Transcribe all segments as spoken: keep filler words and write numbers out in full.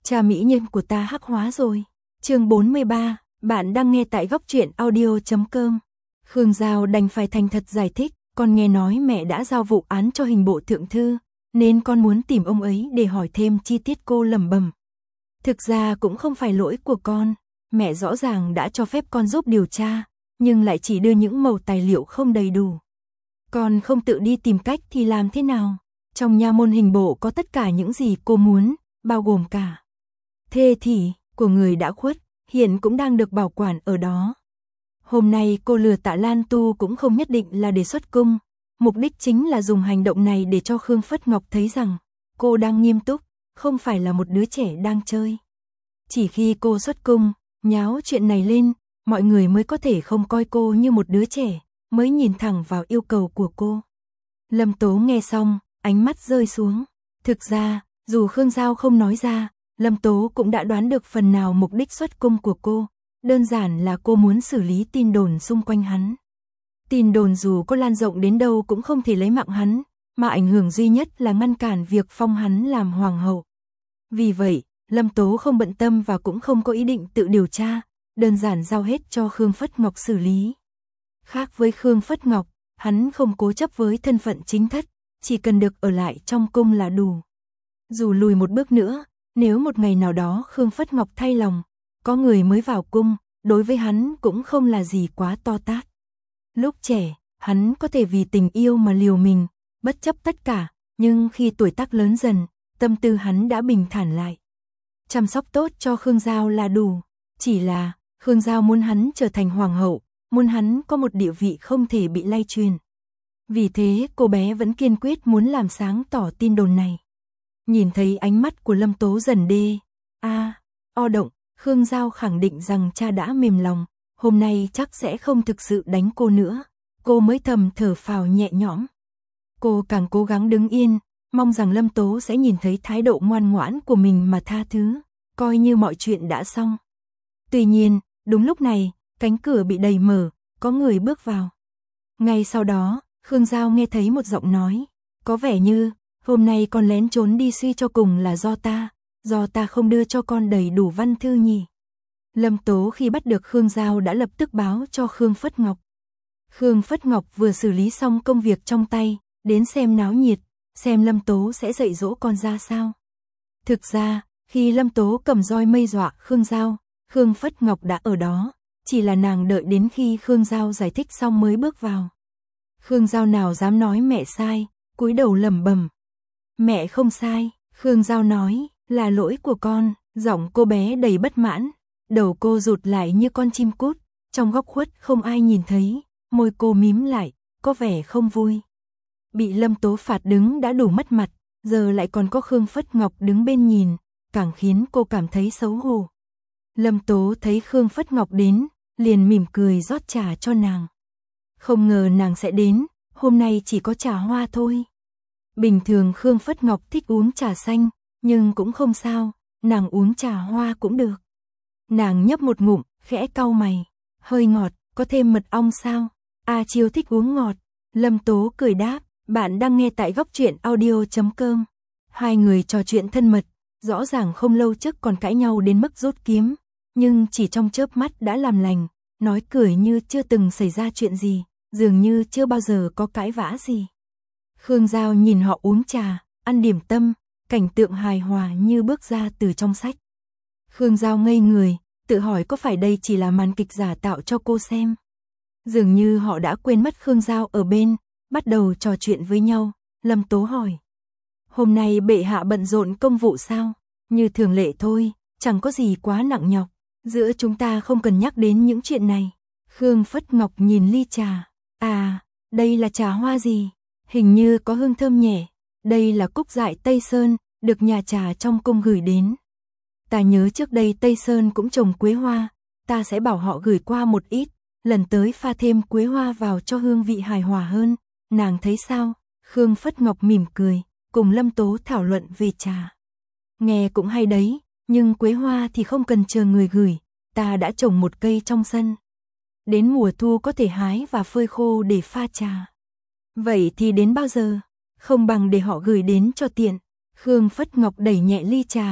Cha mỹ nhân của ta hắc hóa rồi. Chương bốn mươi ba, bạn đang nghe tại góc truyện audio chấm com. Khương Giao đành phải thành thật giải thích, con nghe nói mẹ đã giao vụ án cho hình bộ thượng thư, nên con muốn tìm ông ấy để hỏi thêm chi tiết. Cô lẩm bẩm. Thực ra cũng không phải lỗi của con, mẹ rõ ràng đã cho phép con giúp điều tra, nhưng lại chỉ đưa những mẩu tài liệu không đầy đủ. Con không tự đi tìm cách thì làm thế nào? Trong nha môn hình bộ có tất cả những gì cô muốn, bao gồm cả thê thị của người đã khuất, hiện cũng đang được bảo quản ở đó. Hôm nay cô lừa Tạ Lan Tu cũng không nhất định là để xuất cung, mục đích chính là dùng hành động này để cho Khương Phất Ngọc thấy rằng cô đang nghiêm túc, không phải là một đứa trẻ đang chơi. Chỉ khi cô xuất cung, nháo chuyện này lên, mọi người mới có thể không coi cô như một đứa trẻ, mới nhìn thẳng vào yêu cầu của cô. Lâm Tố nghe xong, ánh mắt rơi xuống. Thực ra, dù Khương Giao không nói ra, Lâm Tố cũng đã đoán được phần nào mục đích xuất cung của cô. Đơn giản là cô muốn xử lý tin đồn xung quanh hắn. Tin đồn dù có lan rộng đến đâu cũng không thể lấy mạng hắn, mà ảnh hưởng duy nhất là ngăn cản việc phong hắn làm hoàng hậu. Vì vậy, Lâm Tố không bận tâm và cũng không có ý định tự điều tra, đơn giản giao hết cho Khương Phất Ngọc xử lý. Khác với Khương Phất Ngọc, hắn không cố chấp với thân phận chính thất, chỉ cần được ở lại trong cung là đủ. Dù lùi một bước nữa, nếu một ngày nào đó Khương Phất Ngọc thay lòng, có người mới vào cung, đối với hắn cũng không là gì quá to tát. Lúc trẻ, hắn có thể vì tình yêu mà liều mình, bất chấp tất cả, nhưng khi tuổi tác lớn dần, tâm tư hắn đã bình thản lại. Chăm sóc tốt cho Khương Giao là đủ, chỉ là Khương Giao muốn hắn trở thành hoàng hậu, muốn hắn có một địa vị không thể bị lay truyền. Vì thế cô bé vẫn kiên quyết muốn làm sáng tỏ tin đồn này. Nhìn thấy ánh mắt của Lâm Tố dần đê, a, à, o động, Khương Giao khẳng định rằng cha đã mềm lòng, hôm nay chắc sẽ không thực sự đánh cô nữa. Cô mới thầm thở phào nhẹ nhõm. Cô càng cố gắng đứng yên, mong rằng Lâm Tố sẽ nhìn thấy thái độ ngoan ngoãn của mình mà tha thứ, coi như mọi chuyện đã xong. Tuy nhiên, đúng lúc này, cánh cửa bị đẩy mở, có người bước vào. Ngay sau đó, Khương Giao nghe thấy một giọng nói, có vẻ như, hôm nay con lén trốn đi suy cho cùng là do ta, do ta không đưa cho con đầy đủ văn thư nhỉ. Lâm Tố khi bắt được Khương Giao đã lập tức báo cho Khương Phất Ngọc. Khương Phất Ngọc vừa xử lý xong công việc trong tay, đến xem náo nhiệt, xem Lâm Tố sẽ dạy dỗ con ra sao. Thực ra, khi Lâm Tố cầm roi mây dọa Khương Giao, Khương Phất Ngọc đã ở đó, chỉ là nàng đợi đến khi Khương Giao giải thích xong mới bước vào. Khương Giao nào dám nói mẹ sai, cúi đầu lẩm bẩm. Mẹ không sai, Khương Giao nói, là lỗi của con, giọng cô bé đầy bất mãn, đầu cô rụt lại như con chim cút, trong góc khuất không ai nhìn thấy, môi cô mím lại, có vẻ không vui. Bị Lâm Tố phạt đứng đã đủ mất mặt, giờ lại còn có Khương Phất Ngọc đứng bên nhìn, càng khiến cô cảm thấy xấu hổ. Lâm Tố thấy Khương Phất Ngọc đến, liền mỉm cười rót trà cho nàng. Không ngờ nàng sẽ đến, hôm nay chỉ có trà hoa thôi. Bình thường Khương Phất Ngọc thích uống trà xanh, nhưng cũng không sao, nàng uống trà hoa cũng được. Nàng nhấp một ngụm, khẽ cau mày, hơi ngọt, có thêm mật ong sao? A Chiêu thích uống ngọt. Lâm Tố cười đáp, bạn đang nghe tại góc truyện audio chấm com. Hai người trò chuyện thân mật, rõ ràng không lâu trước còn cãi nhau đến mức rút kiếm, nhưng chỉ trong chớp mắt đã làm lành, nói cười như chưa từng xảy ra chuyện gì, dường như chưa bao giờ có cãi vã gì. Khương Giao nhìn họ uống trà, ăn điểm tâm, cảnh tượng hài hòa như bước ra từ trong sách. Khương Giao ngây người, tự hỏi có phải đây chỉ là màn kịch giả tạo cho cô xem. Dường như họ đã quên mất Khương Giao ở bên, bắt đầu trò chuyện với nhau. Lâm Tố hỏi, hôm nay bệ hạ bận rộn công vụ sao? Như thường lệ thôi, chẳng có gì quá nặng nhọc, giữa chúng ta không cần nhắc đến những chuyện này. Khương Phất Ngọc nhìn ly trà, à, đây là trà hoa gì? Hình như có hương thơm nhẹ, đây là cúc dại Tây Sơn, được nhà trà trong cung gửi đến. Ta nhớ trước đây Tây Sơn cũng trồng quế hoa, ta sẽ bảo họ gửi qua một ít, lần tới pha thêm quế hoa vào cho hương vị hài hòa hơn, nàng thấy sao? Khương Phất Ngọc mỉm cười, cùng Lâm Tố thảo luận về trà. Nghe cũng hay đấy, nhưng quế hoa thì không cần chờ người gửi, ta đã trồng một cây trong sân. Đến mùa thu có thể hái và phơi khô để pha trà. Vậy thì đến bao giờ? Không bằng để họ gửi đến cho tiện. Khương Phất Ngọc đẩy nhẹ ly trà,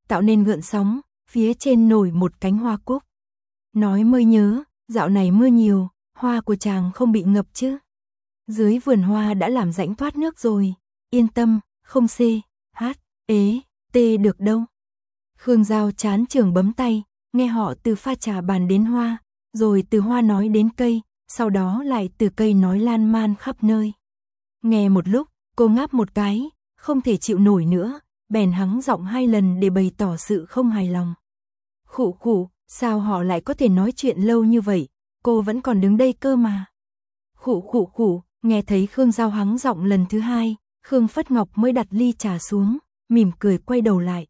tạo nên gợn sóng, phía trên nổi một cánh hoa cúc. Nói mới nhớ, dạo này mưa nhiều, hoa của chàng không bị ngập chứ? Dưới vườn hoa đã làm rãnh thoát nước rồi, yên tâm, không xê, hát, ế, tê được đâu. Khương Giao chán chường bấm tay, nghe họ từ pha trà bàn đến hoa, rồi từ hoa nói đến cây, sau đó lại từ cây nói lan man khắp nơi. Nghe một lúc, cô ngáp một cái, không thể chịu nổi nữa, bèn hắng giọng hai lần để bày tỏ sự không hài lòng. Khụ khụ, sao họ lại có thể nói chuyện lâu như vậy, cô vẫn còn đứng đây cơ mà. Khụ khụ khụ, nghe thấy Khương Giao hắng giọng lần thứ hai, Khương Phất Ngọc mới đặt ly trà xuống, mỉm cười quay đầu lại.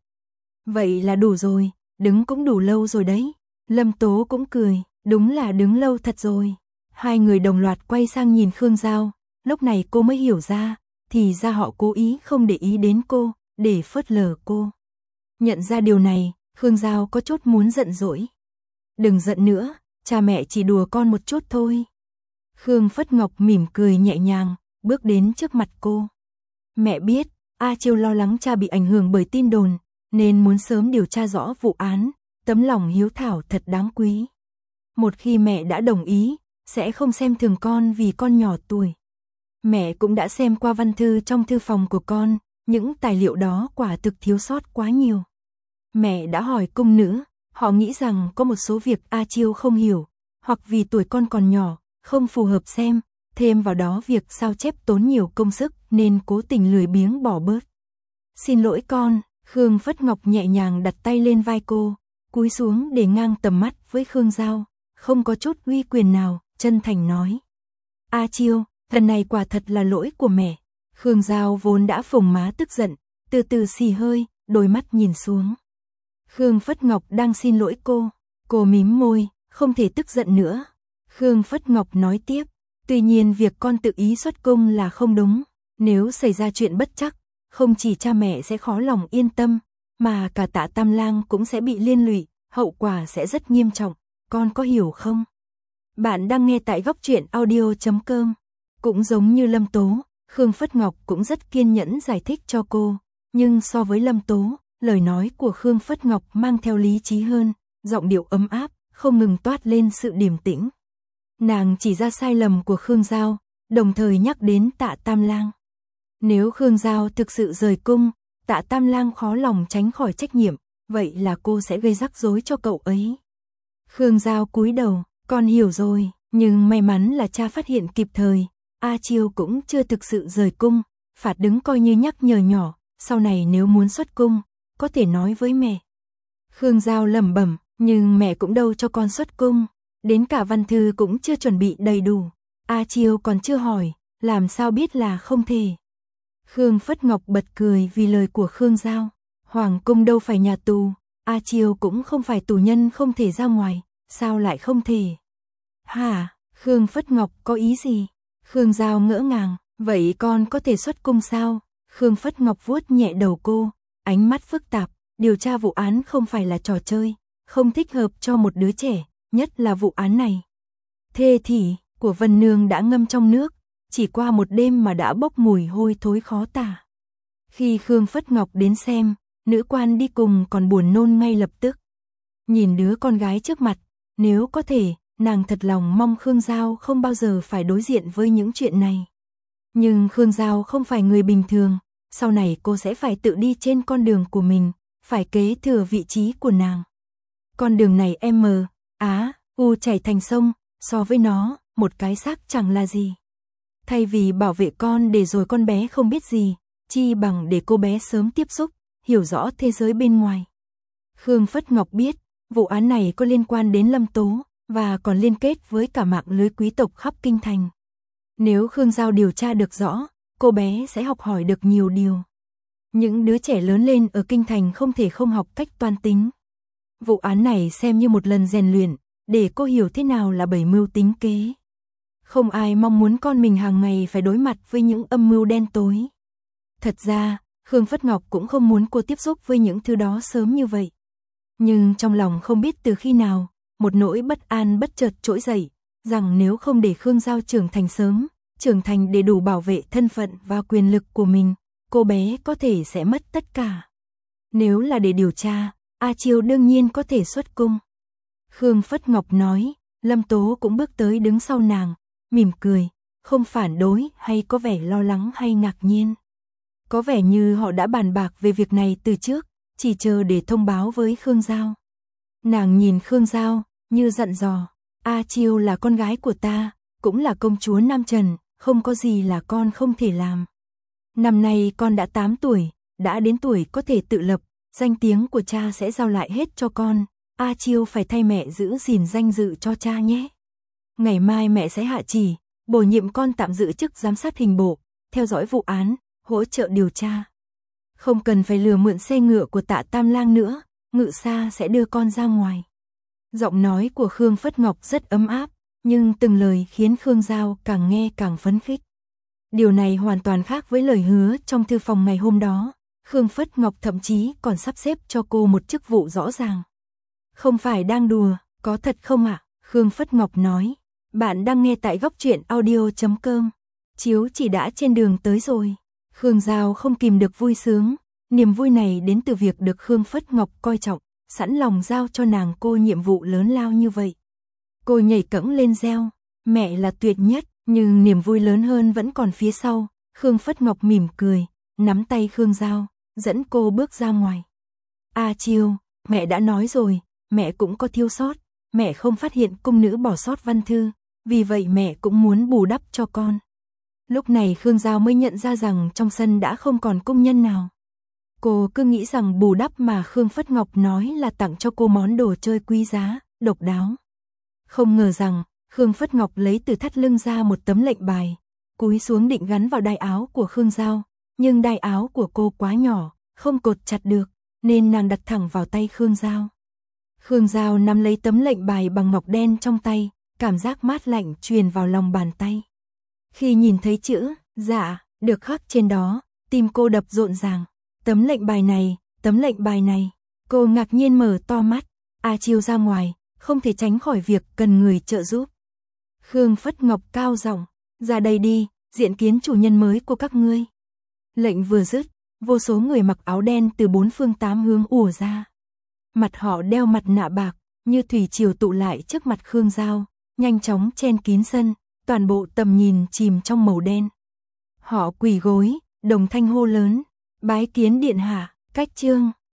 Vậy là đủ rồi, đứng cũng đủ lâu rồi đấy. Lâm Tố cũng cười, đúng là đứng lâu thật rồi. Hai người đồng loạt quay sang nhìn Khương Giao, lúc này cô mới hiểu ra, thì ra họ cố ý không để ý đến cô, để phớt lờ cô. Nhận ra điều này, Khương Giao có chút muốn giận dỗi. Đừng giận nữa, cha mẹ chỉ đùa con một chút thôi. Khương Phất Ngọc mỉm cười nhẹ nhàng, bước đến trước mặt cô. Mẹ biết, A Chiêu lo lắng cha bị ảnh hưởng bởi tin đồn, nên muốn sớm điều tra rõ vụ án, tấm lòng hiếu thảo thật đáng quý. Một khi mẹ đã đồng ý, sẽ không xem thường con vì con nhỏ tuổi. Mẹ cũng đã xem qua văn thư trong thư phòng của con, những tài liệu đó quả thực thiếu sót quá nhiều. Mẹ đã hỏi cung nữ, họ nghĩ rằng có một số việc A Chiêu không hiểu, hoặc vì tuổi con còn nhỏ, không phù hợp xem, thêm vào đó việc sao chép tốn nhiều công sức nên cố tình lười biếng bỏ bớt. Xin lỗi con, Khương Phất Ngọc nhẹ nhàng đặt tay lên vai cô, cúi xuống để ngang tầm mắt với Khương Giao, không có chút uy quyền nào, chân thành nói. A Chiêu, lần này quả thật là lỗi của mẹ. Khương Giao vốn đã phồng má tức giận, từ từ xì hơi, đôi mắt nhìn xuống. Khương Phất Ngọc đang xin lỗi cô, cô mím môi, không thể tức giận nữa. Khương Phất Ngọc nói tiếp, tuy nhiên việc con tự ý xuất cung là không đúng, nếu xảy ra chuyện bất trắc, không chỉ cha mẹ sẽ khó lòng yên tâm, mà cả Tạ Tam Lang cũng sẽ bị liên lụy, hậu quả sẽ rất nghiêm trọng, con có hiểu không? Bạn đang nghe tại góc truyện audio chấm com. Cũng giống như Lâm Tố, Khương Phất Ngọc cũng rất kiên nhẫn giải thích cho cô, nhưng so với Lâm Tố, lời nói của Khương Phất Ngọc mang theo lý trí hơn, giọng điệu ấm áp, không ngừng toát lên sự điềm tĩnh. Nàng chỉ ra sai lầm của Khương Giao, đồng thời nhắc đến Tạ Tam Lang. Nếu Khương Giao thực sự rời cung, Tạ Tam Lang khó lòng tránh khỏi trách nhiệm, vậy là cô sẽ gây rắc rối cho cậu ấy. Khương Giao cúi đầu, con hiểu rồi, nhưng may mắn là cha phát hiện kịp thời, A Chiêu cũng chưa thực sự rời cung, phạt đứng coi như nhắc nhở nhỏ, sau này nếu muốn xuất cung, có thể nói với mẹ. Khương Giao lẩm bẩm, nhưng mẹ cũng đâu cho con xuất cung, đến cả văn thư cũng chưa chuẩn bị đầy đủ, A Chiêu còn chưa hỏi, làm sao biết là không thể. Khương Phất Ngọc bật cười vì lời của Khương Giao, Hoàng cung đâu phải nhà tù, A Chiêu cũng không phải tù nhân không thể ra ngoài, sao lại không thể? Hả, Khương Phất Ngọc có ý gì? Khương Giao ngỡ ngàng, vậy con có thể xuất cung sao? Khương Phất Ngọc vuốt nhẹ đầu cô, ánh mắt phức tạp, điều tra vụ án không phải là trò chơi, không thích hợp cho một đứa trẻ, nhất là vụ án này. Thê thỉ của Vân Nương đã ngâm trong nước, chỉ qua một đêm mà đã bốc mùi hôi thối khó tả. Khi Khương Phất Ngọc đến xem, nữ quan đi cùng còn buồn nôn ngay lập tức. Nhìn đứa con gái trước mặt, nếu có thể, nàng thật lòng mong Khương Giao không bao giờ phải đối diện với những chuyện này. Nhưng Khương Giao không phải người bình thường, sau này cô sẽ phải tự đi trên con đường của mình, phải kế thừa vị trí của nàng. Con đường này M, Á, U chảy thành sông, so với nó, một cái xác chẳng là gì. Thay vì bảo vệ con để rồi con bé không biết gì, chi bằng để cô bé sớm tiếp xúc, hiểu rõ thế giới bên ngoài. Khương Phất Ngọc biết, vụ án này có liên quan đến Lâm Tố, và còn liên kết với cả mạng lưới quý tộc khắp kinh thành. Nếu Khương Giao điều tra được rõ, cô bé sẽ học hỏi được nhiều điều. Những đứa trẻ lớn lên ở kinh thành không thể không học cách toan tính. Vụ án này xem như một lần rèn luyện, để cô hiểu thế nào là bày mưu tính kế. Không ai mong muốn con mình hàng ngày phải đối mặt với những âm mưu đen tối. Thật ra, Khương Phất Ngọc cũng không muốn cô tiếp xúc với những thứ đó sớm như vậy. Nhưng trong lòng không biết từ khi nào, một nỗi bất an bất chợt trỗi dậy, rằng nếu không để Khương Giao trưởng thành sớm, trưởng thành để đủ bảo vệ thân phận và quyền lực của mình, cô bé có thể sẽ mất tất cả. Nếu là để điều tra, A Chiêu đương nhiên có thể xuất cung. Khương Phất Ngọc nói, Lâm Tố cũng bước tới đứng sau nàng, mỉm cười, không phản đối hay có vẻ lo lắng hay ngạc nhiên. Có vẻ như họ đã bàn bạc về việc này từ trước, chỉ chờ để thông báo với Khương Giao. Nàng nhìn Khương Giao, như dặn dò, A Chiêu là con gái của ta, cũng là công chúa Nam Trần, không có gì là con không thể làm. Năm nay con đã tám tuổi, đã đến tuổi có thể tự lập, danh tiếng của cha sẽ giao lại hết cho con, A Chiêu phải thay mẹ giữ gìn danh dự cho cha nhé. Ngày mai mẹ sẽ hạ chỉ, bổ nhiệm con tạm giữ chức giám sát hình bộ, theo dõi vụ án, hỗ trợ điều tra. Không cần phải lừa mượn xe ngựa của Tạ Tam Lang nữa, Ngự Sa sẽ đưa con ra ngoài. Giọng nói của Khương Phất Ngọc rất ấm áp, nhưng từng lời khiến Khương Giao càng nghe càng phấn khích. Điều này hoàn toàn khác với lời hứa trong thư phòng ngày hôm đó. Khương Phất Ngọc thậm chí còn sắp xếp cho cô một chức vụ rõ ràng. Không phải đang đùa, có thật không ạ? À? Khương Phất Ngọc nói. Bạn đang nghe tại góc truyện audio chấm com. Chiếu chỉ đã trên đường tới rồi. Khương Giao không kìm được vui sướng. Niềm vui này đến từ việc được Khương Phất Ngọc coi trọng, sẵn lòng giao cho nàng cô nhiệm vụ lớn lao như vậy. Cô nhảy cẫng lên reo, mẹ là tuyệt nhất, nhưng niềm vui lớn hơn vẫn còn phía sau. Khương Phất Ngọc mỉm cười, nắm tay Khương Giao, dẫn cô bước ra ngoài. A Chiêu, mẹ đã nói rồi, mẹ cũng có thiếu sót, mẹ không phát hiện cung nữ bỏ sót văn thư, vì vậy mẹ cũng muốn bù đắp cho con. Lúc này Khương Giao mới nhận ra rằng trong sân đã không còn cung nhân nào. Cô cứ nghĩ rằng bù đắp mà Khương Phất Ngọc nói là tặng cho cô món đồ chơi quý giá, độc đáo. Không ngờ rằng, Khương Phất Ngọc lấy từ thắt lưng ra một tấm lệnh bài, cúi xuống định gắn vào đai áo của Khương Giao, nhưng đai áo của cô quá nhỏ, không cột chặt được, nên nàng đặt thẳng vào tay Khương Giao. Khương Giao nắm lấy tấm lệnh bài bằng ngọc đen trong tay, cảm giác mát lạnh truyền vào lòng bàn tay. Khi nhìn thấy chữ dạ được khắc trên đó, tim cô đập rộn ràng. Tấm lệnh bài này, tấm lệnh bài này. Cô ngạc nhiên mở to mắt. A Chiêu ra ngoài, không thể tránh khỏi việc cần người trợ giúp. Khương Phất Ngọc cao giọng, ra đây đi, diện kiến chủ nhân mới của các ngươi. Lệnh vừa dứt, vô số người mặc áo đen từ bốn phương tám hướng ùa ra. Mặt họ đeo mặt nạ bạc, như thủy triều tụ lại trước mặt Khương Giao, nhanh chóng chen kín sân, toàn bộ tầm nhìn chìm trong màu đen. Họ quỳ gối, đồng thanh hô lớn, bái kiến điện hạ, cách trương.